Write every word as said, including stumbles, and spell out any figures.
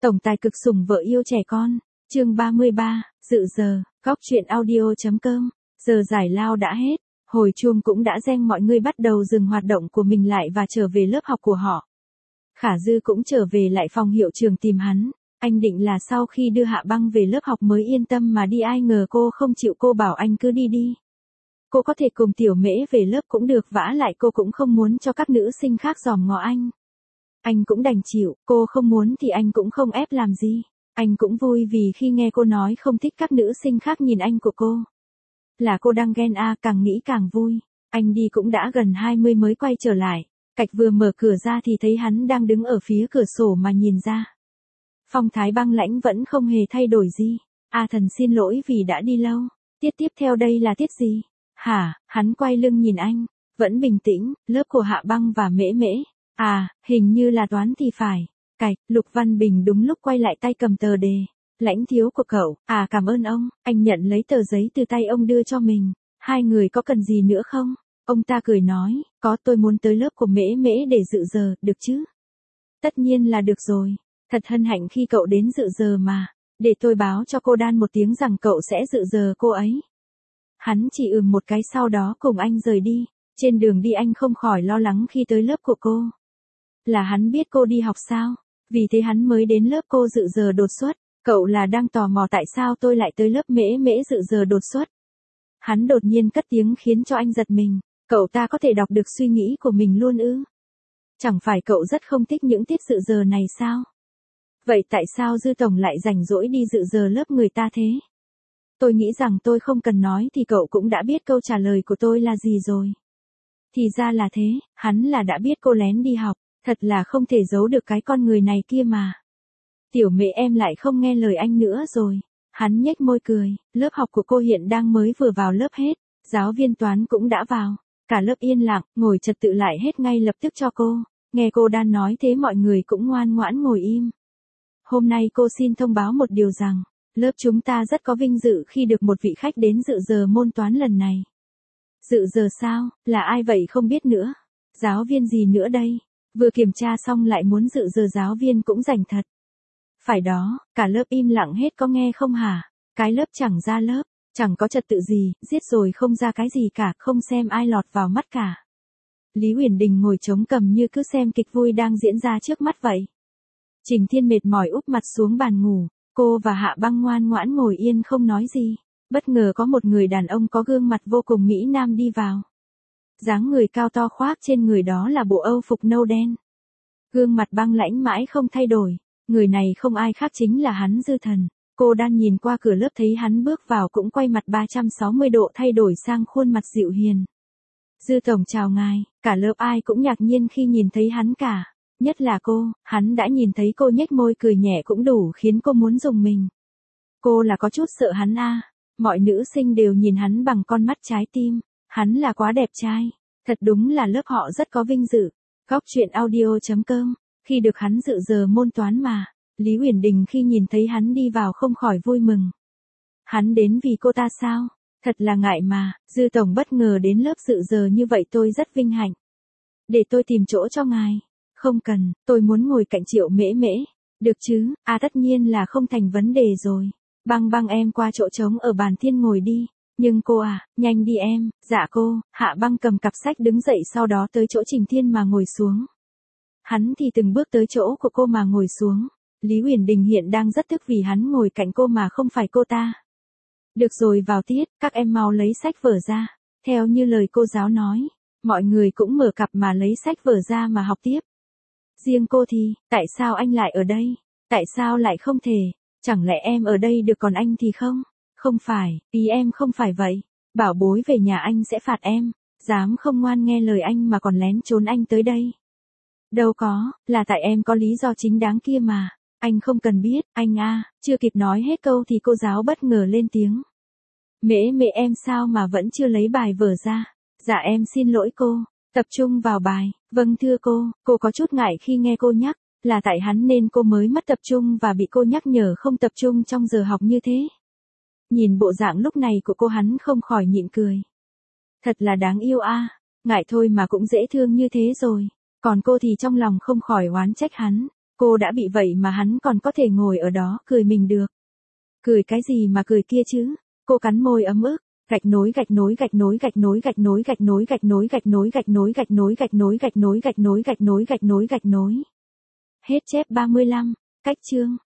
Tổng tài cực sủng vợ yêu trẻ con, chương ba mươi ba, dự giờ, góc chuyện audio.com, giờ giải lao đã hết, hồi chuông cũng đã reng mọi người bắt đầu dừng hoạt động của mình lại và trở về lớp học của họ. Khả Dư cũng trở về lại phòng hiệu trưởng tìm hắn, anh định là sau khi đưa Hạ Băng về lớp học mới yên tâm mà đi, ai ngờ cô không chịu, cô bảo anh cứ đi đi. Cô có thể cùng Tiểu Mễ về lớp cũng được, vả lại cô cũng không muốn cho các nữ sinh khác dòm ngó anh. Anh cũng đành chịu, cô không muốn thì anh cũng không ép làm gì. Anh cũng vui vì khi nghe cô nói không thích các nữ sinh khác nhìn anh của cô. Là cô đang ghen à, càng nghĩ càng vui. Anh đi cũng đã gần hai mươi mới quay trở lại. Cạch vừa mở cửa ra thì thấy hắn đang đứng ở phía cửa sổ mà nhìn ra. Phong thái băng lãnh vẫn không hề thay đổi gì. A Thần xin lỗi vì đã đi lâu. Tiết tiếp theo đây là tiết gì? Hả? Hắn quay lưng nhìn anh. Vẫn bình tĩnh, lớp của Hạ Băng và Mễ Mễ. À, hình như là toán thì phải. Cạch, Lục Văn Bình đúng lúc quay lại tay cầm tờ đề. Lãnh thiếu của cậu, à cảm ơn ông, anh nhận lấy tờ giấy từ tay ông đưa cho mình. Hai người có cần gì nữa không? Ông ta cười nói, có, tôi muốn tới lớp của Mễ Mễ để dự giờ, được chứ? Tất nhiên là được rồi, thật hân hạnh khi cậu đến dự giờ mà, để tôi báo cho cô Đan một tiếng rằng cậu sẽ dự giờ cô ấy. Hắn chỉ ừm một cái sau đó cùng anh rời đi, trên đường đi anh không khỏi lo lắng khi tới lớp của cô. Là hắn biết cô đi học sao? Vì thế hắn mới đến lớp cô dự giờ đột xuất. Cậu là đang tò mò tại sao tôi lại tới lớp Mễ Mễ dự giờ đột xuất. Hắn đột nhiên cất tiếng khiến cho anh giật mình. Cậu ta có thể đọc được suy nghĩ của mình luôn ư? Chẳng phải cậu rất không thích những tiết dự giờ này sao? Vậy tại sao Dư Tổng lại rảnh rỗi đi dự giờ lớp người ta thế? Tôi nghĩ rằng tôi không cần nói thì cậu cũng đã biết câu trả lời của tôi là gì rồi. Thì ra là thế, hắn là đã biết cô lén đi học. Thật là không thể giấu được cái con người này kia mà. Tiểu Mễ em lại không nghe lời anh nữa rồi. Hắn nhếch môi cười, lớp học của cô hiện đang mới vừa vào lớp hết, giáo viên toán cũng đã vào. Cả lớp yên lặng, ngồi trật tự lại hết ngay lập tức cho cô. Nghe cô Đan nói thế mọi người cũng ngoan ngoãn ngồi im. Hôm nay cô xin thông báo một điều rằng, lớp chúng ta rất có vinh dự khi được một vị khách đến dự giờ môn toán lần này. Dự giờ sao, là ai vậy không biết nữa. Giáo viên gì nữa đây? Vừa kiểm tra xong lại muốn dự giờ, giáo viên cũng rảnh thật. Phải đó, cả lớp im lặng hết, có nghe không hả? Cái lớp chẳng ra lớp, chẳng có trật tự gì, giết rồi không ra cái gì cả, không xem ai lọt vào mắt cả. Lý Uyển Đình ngồi chống cằm như cứ xem kịch vui đang diễn ra trước mắt vậy. Trình Thiên mệt mỏi úp mặt xuống bàn ngủ, cô và Hạ Băng ngoan ngoãn ngồi yên không nói gì. Bất ngờ có một người đàn ông có gương mặt vô cùng mỹ nam đi vào. Dáng người cao to, khoác trên người đó là bộ âu phục nâu đen. Gương mặt băng lãnh mãi không thay đổi, người này không ai khác chính là hắn Dư Thần. Cô Đan nhìn qua cửa lớp thấy hắn bước vào cũng quay mặt ba trăm sáu mươi độ thay đổi sang khuôn mặt dịu hiền. Dư Tổng chào ngài, cả lớp ai cũng ngạc nhiên khi nhìn thấy hắn cả, nhất là cô, hắn đã nhìn thấy cô nhếch môi cười nhẹ cũng đủ khiến cô muốn dùng mình. Cô là có chút sợ hắn à, mọi nữ sinh đều nhìn hắn bằng con mắt trái tim. Hắn là quá đẹp trai, thật đúng là lớp họ rất có vinh dự. Góc chuyện audio.com, khi được hắn dự giờ môn toán mà, Lý Uyển Đình khi nhìn thấy hắn đi vào không khỏi vui mừng. Hắn đến vì cô ta sao? Thật là ngại mà, Dư Tổng bất ngờ đến lớp dự giờ như vậy tôi rất vinh hạnh. Để tôi tìm chỗ cho ngài. Không cần, tôi muốn ngồi cạnh Triệu Mễ Mễ. Được chứ, à tất nhiên là không thành vấn đề rồi. Băng Băng em qua chỗ trống ở bàn thiên ngồi đi. Nhưng cô à, nhanh đi em, dạ cô. Hạ Băng cầm cặp sách đứng dậy sau đó tới chỗ Trình Thiên mà ngồi xuống. Hắn thì từng bước tới chỗ của cô mà ngồi xuống. Lý Uyển Đình hiện đang rất tức vì hắn ngồi cạnh cô mà không phải cô ta. Được rồi, vào tiết, các em mau lấy sách vở ra. Theo như lời cô giáo nói, mọi người cũng mở cặp mà lấy sách vở ra mà học tiếp. Riêng cô thì, tại sao anh lại ở đây? Tại sao lại không thể? Chẳng lẽ em ở đây được còn anh thì không? Không phải, ý em không phải vậy. Bảo bối về nhà anh sẽ phạt em. Dám không ngoan nghe lời anh mà còn lén trốn anh tới đây. Đâu có, là tại em có lý do chính đáng kia mà. Anh không cần biết, anh à, chưa kịp nói hết câu thì cô giáo bất ngờ lên tiếng. Mễ Mễ em sao mà vẫn chưa lấy bài vở ra? Dạ em xin lỗi cô, tập trung vào bài. Vâng thưa cô, cô có chút ngại khi nghe cô nhắc, là tại hắn nên cô mới mất tập trung và bị cô nhắc nhở không tập trung trong giờ học như thế. Nhìn bộ dạng lúc này của cô hắn không khỏi nhịn cười. Thật là đáng yêu a, à. Ngại thôi mà cũng dễ thương như thế rồi. Còn cô thì trong lòng không khỏi oán trách hắn. Cô đã bị vậy mà hắn còn có thể ngồi ở đó cười mình được. Cười cái gì mà cười kia chứ? Cô cắn môi ấm ức. Gạch nối gạch nối gạch nối gạch nối gạch nối gạch nối gạch nối gạch nối gạch nối gạch nối gạch nối gạch nối gạch nối gạch nối gạch nối gạch nối. Hết chép ba mươi lăm. Cách chương.